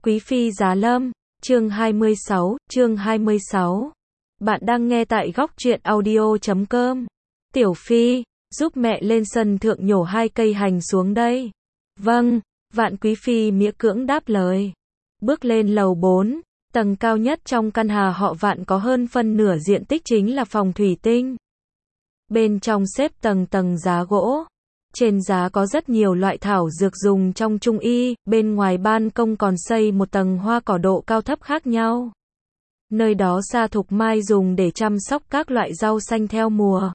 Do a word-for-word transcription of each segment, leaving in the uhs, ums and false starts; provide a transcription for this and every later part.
Quý phi giá lâm, chương hai mươi sáu, chương hai mươi sáu. Bạn đang nghe tại góc truyện audio chấm com. Tiểu phi, giúp mẹ lên sân thượng nhổ hai cây hành xuống đây. Vâng, Vạn quý phi miễn cưỡng đáp lời. Bước lên lầu bốn, tầng cao nhất trong căn nhà họ Vạn có hơn phân nửa diện tích chính là phòng thủy tinh. Bên trong xếp tầng tầng giá gỗ. Trên giá có rất nhiều loại thảo dược dùng trong trung y, bên ngoài ban công còn xây một tầng hoa cỏ độ cao thấp khác nhau. Nơi đó Sa Thục Mai dùng để chăm sóc các loại rau xanh theo mùa.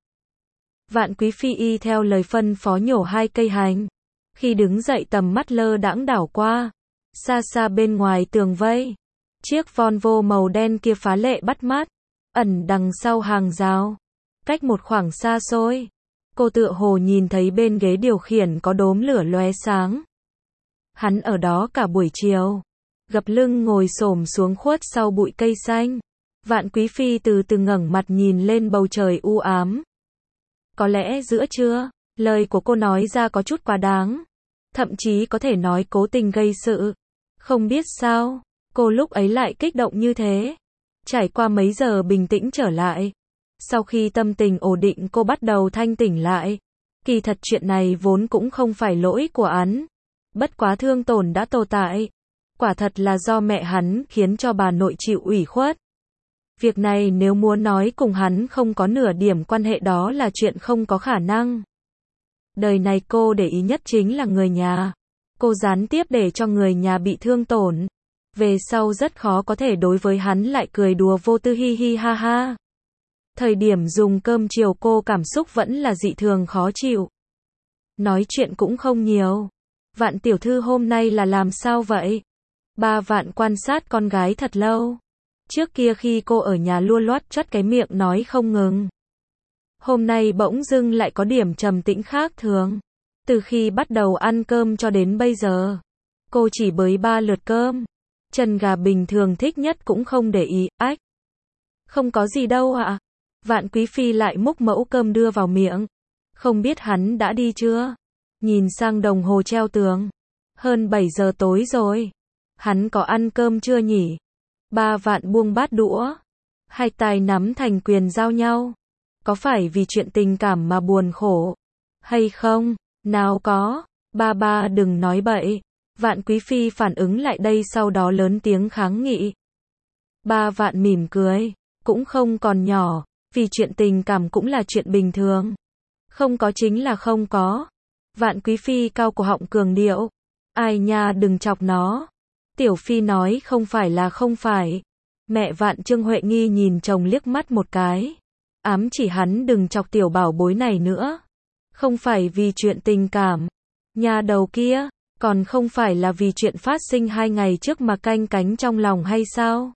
Vạn quý phi y theo lời phân phó nhổ hai cây hành. Khi đứng dậy tầm mắt lơ đãng đảo qua. Xa xa bên ngoài tường vây. Chiếc Volvo màu đen kia phá lệ bắt mắt. Ẩn đằng sau hàng rào. Cách một khoảng xa xôi. Cô tựa hồ nhìn thấy bên ghế điều khiển có đốm lửa lóe sáng. Hắn ở đó cả buổi chiều. Gập lưng ngồi xổm xuống khuất sau bụi cây xanh. Vạn quý phi từ từ ngẩng mặt nhìn lên bầu trời u ám. Có lẽ giữa trưa, lời của cô nói ra có chút quá đáng. Thậm chí có thể nói cố tình gây sự. Không biết sao, cô lúc ấy lại kích động như thế. Trải qua mấy giờ bình tĩnh trở lại. Sau khi tâm tình ổn định cô bắt đầu thanh tỉnh lại. Kỳ thật chuyện này vốn cũng không phải lỗi của hắn. Bất quá thương tổn đã tồn tại. Quả thật là do mẹ hắn khiến cho bà nội chịu ủy khuất. Việc này nếu muốn nói cùng hắn không có nửa điểm quan hệ đó là chuyện không có khả năng. Đời này cô để ý nhất chính là người nhà. Cô gián tiếp để cho người nhà bị thương tổn. Về sau rất khó có thể đối với hắn lại cười đùa vô tư hi hi ha ha. Thời điểm dùng cơm chiều cô cảm xúc vẫn là dị thường khó chịu. Nói chuyện cũng không nhiều. Vạn tiểu thư hôm nay là làm sao vậy? Ba Vạn quan sát con gái thật lâu. Trước kia khi cô ở nhà lua loát chót cái miệng nói không ngừng. Hôm nay bỗng dưng lại có điểm trầm tĩnh khác thường. Từ khi bắt đầu ăn cơm cho đến bây giờ, cô chỉ bới ba lượt cơm. Chân gà bình thường thích nhất cũng không để ý, ách. Không có gì đâu ạ. À? Vạn quý phi lại múc mẫu cơm đưa vào miệng. Không biết hắn đã đi chưa? Nhìn sang đồng hồ treo tường. Hơn bảy giờ tối rồi. Hắn có ăn cơm chưa nhỉ? Ba Vạn buông bát đũa. Hai tay nắm thành quyền giao nhau. Có phải vì chuyện tình cảm mà buồn khổ? Hay không? Nào có. Ba ba đừng nói bậy. Vạn quý phi phản ứng lại đây sau đó lớn tiếng kháng nghị. Ba Vạn mỉm cười. Cũng không còn nhỏ. Vì chuyện tình cảm cũng là chuyện bình thường. Không có chính là không có. Vạn quý phi cao cổ họng cường điệu. Ai nha đừng chọc nó. Tiểu phi nói không phải là không phải. Mẹ Vạn Trương Huệ Nghi nhìn chồng liếc mắt một cái. Ám chỉ hắn đừng chọc tiểu bảo bối này nữa. Không phải vì chuyện tình cảm. Nhà đầu kia, còn không phải là vì chuyện phát sinh hai ngày trước mà canh cánh trong lòng hay sao?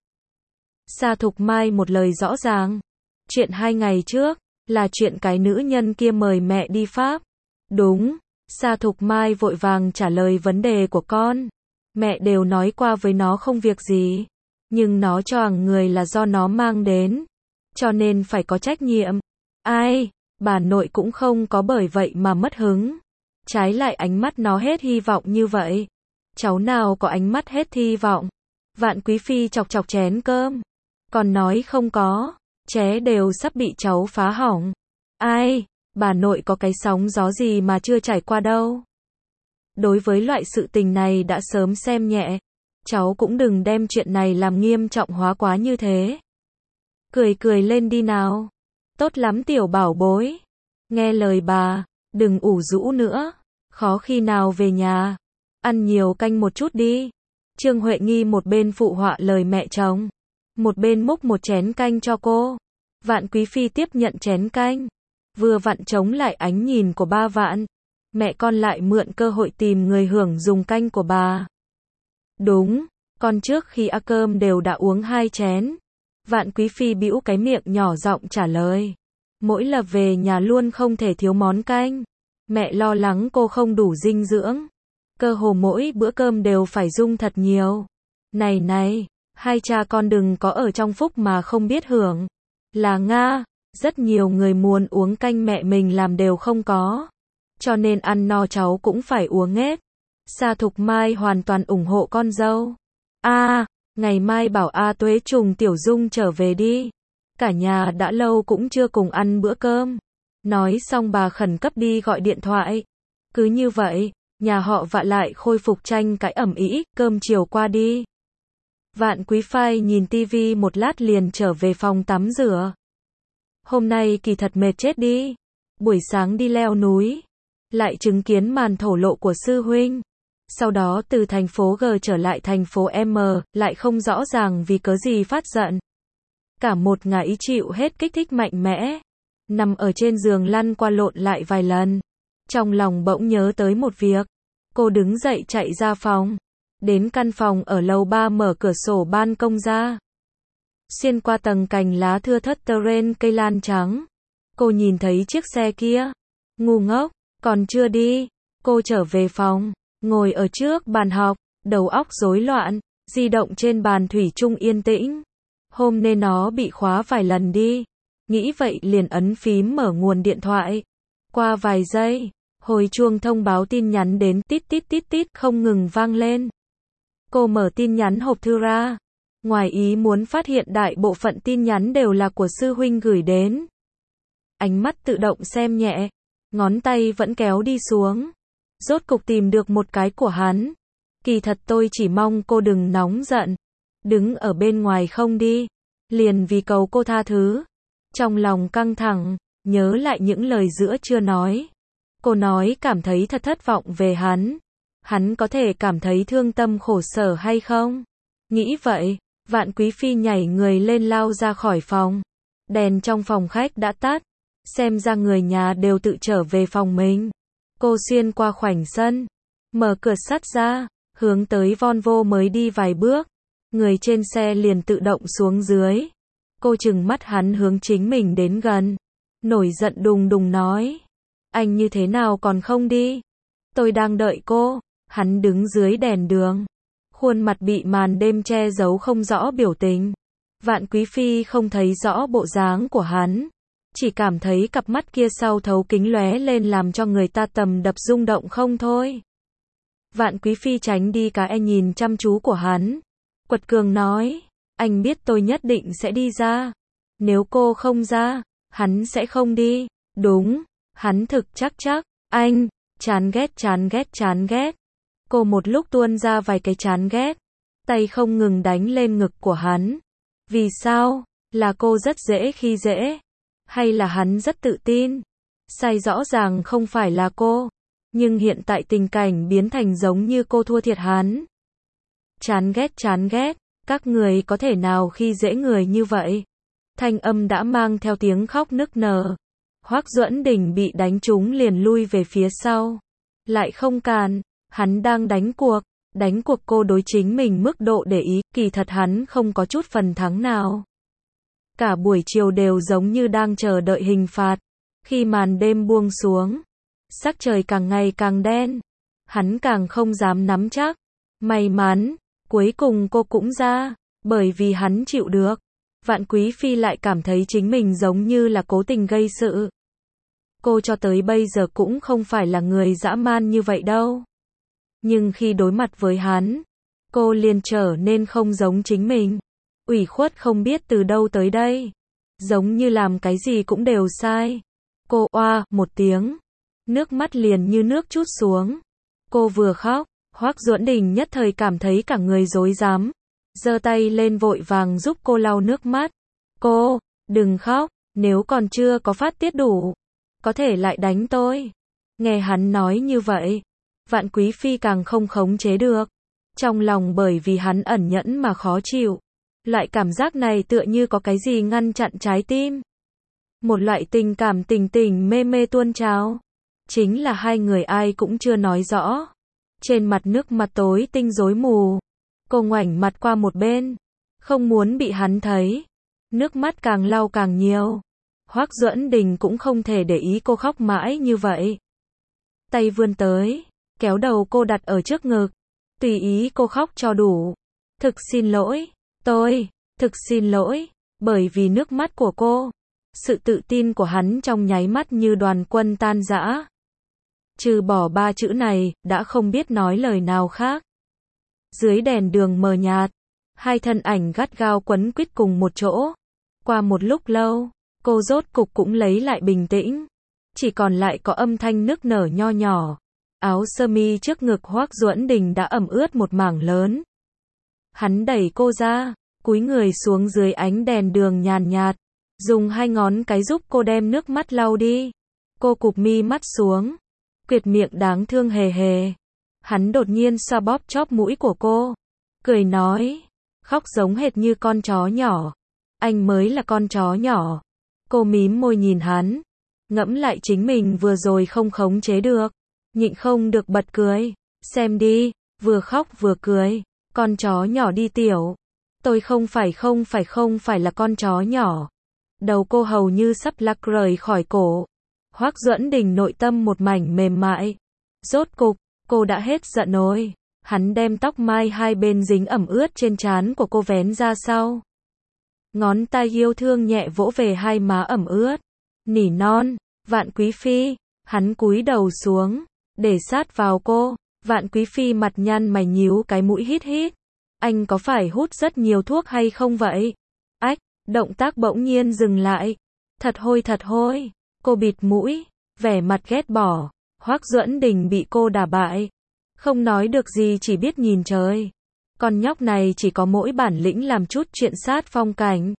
Sa Thục Mai một lời rõ ràng. Chuyện hai ngày trước, là chuyện cái nữ nhân kia mời mẹ đi Pháp. Đúng, Sa Thục Mai vội vàng trả lời vấn đề của con. Mẹ đều nói qua với nó không việc gì. Nhưng nó cho rằng người là do nó mang đến. Cho nên phải có trách nhiệm. Ai, bà nội cũng không có bởi vậy mà mất hứng. Trái lại ánh mắt nó hết hy vọng như vậy. Cháu nào có ánh mắt hết hy vọng. Vạn quý phi chọc chọc chén cơm. Còn nói không có. Ché đều sắp bị cháu phá hỏng. Ai, bà nội có cái sóng gió gì mà chưa trải qua đâu. Đối với loại sự tình này đã sớm xem nhẹ. Cháu cũng đừng đem chuyện này làm nghiêm trọng hóa quá như thế. Cười cười lên đi nào. Tốt lắm tiểu bảo bối. Nghe lời bà, đừng ủ rũ nữa. Khó khi nào về nhà. Ăn nhiều canh một chút đi. Trương Huệ Nghi một bên phụ họa lời mẹ chồng. Một bên múc một chén canh cho cô. Vạn quý phi tiếp nhận chén canh. Vừa vặn chống lại ánh nhìn của ba Vạn. Mẹ con lại mượn cơ hội tìm người hưởng dùng canh của bà. Đúng, con trước khi ăn cơm đều đã uống hai chén. Vạn quý phi bĩu cái miệng nhỏ giọng trả lời. Mỗi lần về nhà luôn không thể thiếu món canh. Mẹ lo lắng cô không đủ dinh dưỡng. Cơ hồ mỗi bữa cơm đều phải dung thật nhiều. Này này, hai cha con đừng có ở trong phúc mà không biết hưởng. Là Nga, rất nhiều người muốn uống canh mẹ mình làm đều không có. Cho nên ăn no cháu cũng phải uống hết. Sa Thục Mai hoàn toàn ủng hộ con dâu. A, ngày mai bảo A Tuế trùng Tiểu Dung trở về đi. Cả nhà đã lâu cũng chưa cùng ăn bữa cơm. Nói xong bà khẩn cấp đi gọi điện thoại. Cứ như vậy, nhà họ Vạn lại khôi phục tranh cãi ầm ĩ, cơm chiều qua đi. Vạn Quý Phai nhìn tivi một lát liền trở về phòng tắm rửa. Hôm nay kỳ thật mệt chết đi. Buổi sáng đi leo núi, lại chứng kiến màn thổ lộ của sư huynh. Sau đó từ thành phố G trở lại thành phố M, lại không rõ ràng vì cớ gì phát giận. Cả một ngày chịu hết kích thích mạnh mẽ. Nằm ở trên giường lăn qua lộn lại vài lần. Trong lòng bỗng nhớ tới một việc. Cô đứng dậy chạy ra phòng. Đến căn phòng ở lầu ba mở cửa sổ ban công ra. Xuyên qua tầng cành lá thưa thớt terrain cây lan trắng. Cô nhìn thấy chiếc xe kia. Ngu ngốc, còn chưa đi. Cô trở về phòng, ngồi ở trước bàn học, đầu óc rối loạn, di động trên bàn thủy chung yên tĩnh. Hôm nay nó bị khóa vài lần đi. Nghĩ vậy liền ấn phím mở nguồn điện thoại. Qua vài giây, hồi chuông thông báo tin nhắn đến tít tít tít tít không ngừng vang lên. Cô mở tin nhắn hộp thư ra. Ngoài ý muốn phát hiện đại bộ phận tin nhắn đều là của sư huynh gửi đến. Ánh mắt tự động xem nhẹ, ngón tay vẫn kéo đi xuống. Rốt cục tìm được một cái của hắn. Kỳ thật tôi chỉ mong cô đừng nóng giận. Đứng ở bên ngoài không đi. Liền vì cầu cô tha thứ. Trong lòng căng thẳng, nhớ lại những lời giữa chưa nói. Cô nói cảm thấy thật thất vọng về hắn. Hắn có thể cảm thấy thương tâm khổ sở hay không? Nghĩ vậy, Vạn Quý Phi nhảy người lên lao ra khỏi phòng. Đèn trong phòng khách đã tắt. Xem ra người nhà đều tự trở về phòng mình. Cô xuyên qua khoảnh sân. Mở cửa sắt ra. Hướng tới Volvo mới đi vài bước. Người trên xe liền tự động xuống dưới. Cô chừng mắt hắn hướng chính mình đến gần. Nổi giận đùng đùng nói. Anh như thế nào còn không đi? Tôi đang đợi cô. Hắn đứng dưới đèn đường. Khuôn mặt bị màn đêm che giấu không rõ biểu tình. Vạn Quý Phi không thấy rõ bộ dáng của hắn. Chỉ cảm thấy cặp mắt kia sau thấu kính lóe lên làm cho người ta tầm đập rung động không thôi. Vạn Quý Phi tránh đi cái nhìn chăm chú của hắn. Quật cường nói. Anh biết tôi nhất định sẽ đi ra. Nếu cô không ra, hắn sẽ không đi. Đúng. Hắn thực chắc chắc. Anh. Chán ghét chán ghét chán ghét. Cô một lúc tuôn ra vài cái chán ghét. Tay không ngừng đánh lên ngực của hắn. Vì sao? Là cô rất dễ khi dễ. Hay là hắn rất tự tin? Sai rõ ràng không phải là cô. Nhưng hiện tại tình cảnh biến thành giống như cô thua thiệt hắn. Chán ghét chán ghét. Các người có thể nào khi dễ người như vậy? Thanh âm đã mang theo tiếng khóc nức nở. Hoắc Duẫn Đình bị đánh trúng liền lui về phía sau. Lại không càn. Hắn đang đánh cuộc. Đánh cuộc cô đối chính mình mức độ để ý. Kỳ thật hắn không có chút phần thắng nào. Cả buổi chiều đều giống như đang chờ đợi hình phạt. Khi màn đêm buông xuống. Sắc trời càng ngày càng đen. Hắn càng không dám nắm chắc. May mắn. Cuối cùng cô cũng ra. Bởi vì hắn chịu được. Vạn Quý Phi lại cảm thấy chính mình giống như là cố tình gây sự. Cô cho tới bây giờ cũng không phải là người dã man như vậy đâu. Nhưng khi đối mặt với hắn, cô liền trở nên không giống chính mình. Ủy khuất không biết từ đâu tới đây. Giống như làm cái gì cũng đều sai. Cô oa một tiếng. Nước mắt liền như nước trút xuống. Cô vừa khóc, Hoắc Duẫn Đình nhất thời cảm thấy cả người rối rắm. Giơ tay lên vội vàng giúp cô lau nước mắt. Cô, đừng khóc, nếu còn chưa có phát tiết đủ. Có thể lại đánh tôi. Nghe hắn nói như vậy. Vạn Quý Phi càng không khống chế được. Trong lòng bởi vì hắn ẩn nhẫn mà khó chịu. Loại cảm giác này tựa như có cái gì ngăn chặn trái tim. Một loại tình cảm tình tình mê mê tuôn trào. Chính là hai người ai cũng chưa nói rõ. Trên mặt nước mặt tối tinh rối mù. Cô ngoảnh mặt qua một bên. Không muốn bị hắn thấy. Nước mắt càng lau càng nhiều. Hoắc Duẫn Đình cũng không thể để ý cô khóc mãi như vậy. Tay vươn tới. Kéo đầu cô đặt ở trước ngực. Tùy ý cô khóc cho đủ. Thực xin lỗi. Tôi. Thực xin lỗi. Bởi vì nước mắt của cô. Sự tự tin của hắn trong nháy mắt như đoàn quân tan rã. Trừ bỏ ba chữ này, đã không biết nói lời nào khác. Dưới đèn đường mờ nhạt, hai thân ảnh gắt gao quấn quýt cùng một chỗ. Qua một lúc lâu, cô rốt cục cũng lấy lại bình tĩnh. Chỉ còn lại có âm thanh nức nở nho nhỏ. Áo sơ mi trước ngực Hoắc Duẫn Đình đã ẩm ướt một mảng lớn. Hắn đẩy cô ra, cúi người xuống dưới ánh đèn đường nhàn nhạt, dùng hai ngón cái giúp cô đem nước mắt lau đi. Cô cụp mi mắt xuống, quyệt miệng đáng thương hề hề. Hắn đột nhiên xoa bóp chóp mũi của cô, cười nói, khóc giống hệt như con chó nhỏ. Anh mới là con chó nhỏ. Cô mím môi nhìn hắn, ngẫm lại chính mình vừa rồi không khống chế được, nhịn không được bật cười. Xem đi, vừa khóc vừa cười, con chó nhỏ đi tiểu. Tôi không phải không phải không phải là con chó nhỏ. Đầu cô hầu như sắp lắc rời khỏi cổ. Hoắc Duẫn Đình nội tâm một mảnh mềm mại. Rốt cục, cô đã hết giận rồi. Hắn đem tóc mai hai bên dính ẩm ướt trên trán của cô vén ra sau. Ngón tay yêu thương nhẹ vỗ về hai má ẩm ướt. Nỉ non, Vạn Quý Phi. Hắn cúi đầu xuống, để sát vào cô. Vạn Quý Phi mặt nhăn mày nhíu cái mũi hít hít. Anh có phải hút rất nhiều thuốc hay không vậy? Ách, động tác bỗng nhiên dừng lại. Thật hôi thật hôi. Cô bịt mũi, vẻ mặt ghét bỏ. Hoắc Duẫn Đình bị cô đả bại. Không nói được gì, chỉ biết nhìn trời. Con nhóc này chỉ có mỗi bản lĩnh làm chút chuyện sát phong cảnh.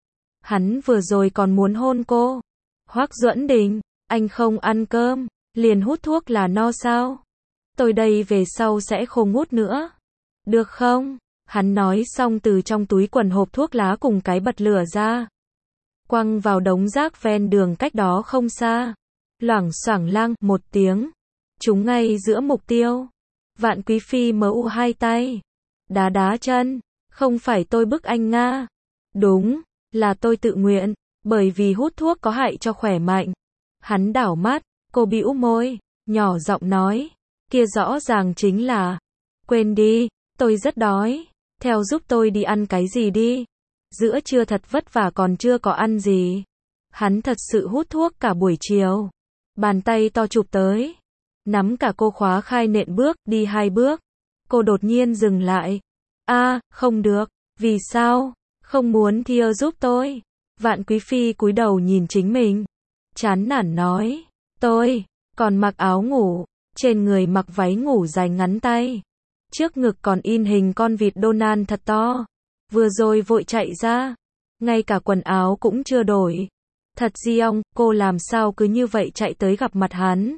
Hắn vừa rồi còn muốn hôn cô. Hoắc Duẫn Đình, anh không ăn cơm, liền hút thuốc là no sao? Tôi đây về sau sẽ không hút nữa. Được không? Hắn nói xong từ trong túi quần hộp thuốc lá cùng cái bật lửa ra. Quăng vào đống rác ven đường cách đó không xa. Loảng xoảng lang một tiếng. Trúng ngay giữa mục tiêu. Vạn Quý Phi mở u hai tay. Đá đá chân. Không phải tôi bức anh Nga. Đúng, là tôi tự nguyện. Bởi vì hút thuốc có hại cho khỏe mạnh. Hắn đảo mắt, cô bĩu môi, nhỏ giọng nói. Kia rõ ràng chính là. Quên đi, tôi rất đói. Theo giúp tôi đi ăn cái gì đi. Giữa trưa thật vất vả còn chưa có ăn gì. Hắn thật sự hút thuốc cả buổi chiều. Bàn tay to chụp tới. Nắm cả cô khóa khai nện bước, đi hai bước. Cô đột nhiên dừng lại. A, không được. Vì sao? Không muốn Thia giúp tôi. Vạn Quý Phi cúi đầu nhìn chính mình. Chán nản nói. Tôi, còn mặc áo ngủ. Trên người mặc váy ngủ dài ngắn tay. Trước ngực còn in hình con vịt Donald thật to. Vừa rồi vội chạy ra. Ngay cả quần áo cũng chưa đổi. Thật di ông, cô làm sao cứ như vậy chạy tới gặp mặt hắn.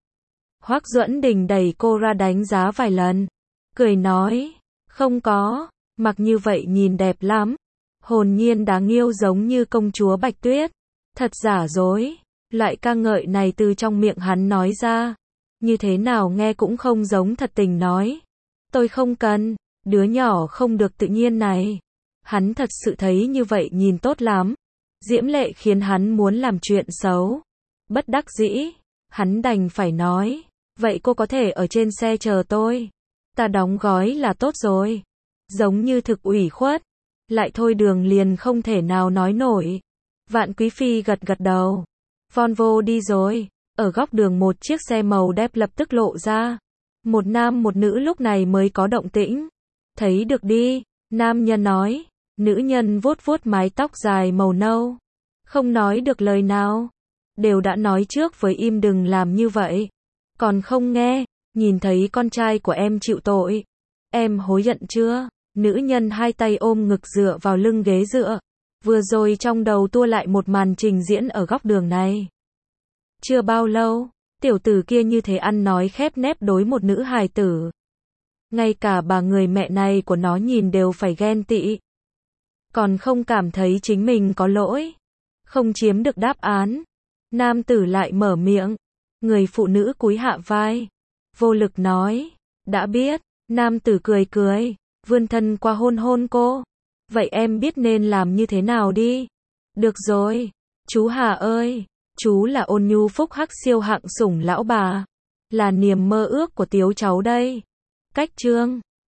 Hoắc Duẫn Đình đẩy cô ra đánh giá vài lần. Cười nói. Không có, mặc như vậy nhìn đẹp lắm. Hồn nhiên đáng yêu giống như công chúa Bạch Tuyết. Thật giả dối. Loại ca ngợi này từ trong miệng hắn nói ra. Như thế nào nghe cũng không giống thật tình nói. Tôi không cần, đứa nhỏ không được tự nhiên này. Hắn thật sự thấy như vậy nhìn tốt lắm. Diễm lệ khiến hắn muốn làm chuyện xấu. Bất đắc dĩ, hắn đành phải nói. Vậy cô có thể ở trên xe chờ tôi. Ta đóng gói là tốt rồi. Giống như thực ủy khuất. Lại thôi đường liền không thể nào nói nổi. Vạn Quý Phi gật gật đầu. Volvo đi rồi. Ở góc đường một chiếc xe màu đẹp lập tức lộ ra. Một nam một nữ lúc này mới có động tĩnh. Thấy được đi. Nam nhân nói. Nữ nhân vuốt vuốt mái tóc dài màu nâu. Không nói được lời nào. Đều đã nói trước với im đừng làm như vậy. Còn không nghe. Nhìn thấy con trai của em chịu tội. Em hối hận chưa? Nữ nhân hai tay ôm ngực dựa vào lưng ghế dựa. Vừa rồi trong đầu tua lại một màn trình diễn ở góc đường này. Chưa bao lâu, tiểu tử kia như thế ăn nói khép nép đối một nữ hài tử. Ngay cả bà người mẹ này của nó nhìn đều phải ghen tị. Còn không cảm thấy chính mình có lỗi. Không chiếm được đáp án. Nam tử lại mở miệng. Người phụ nữ cúi hạ vai. Vô lực nói. Đã biết. Nam tử cười cười. Vươn thân qua hôn hôn cô. Vậy em biết nên làm như thế nào đi. Được rồi. Chú Hà ơi. Chú là ôn nhu phúc hắc siêu hạng sủng lão bà. Là niềm mơ ước của tiếu cháu đây. Cách chương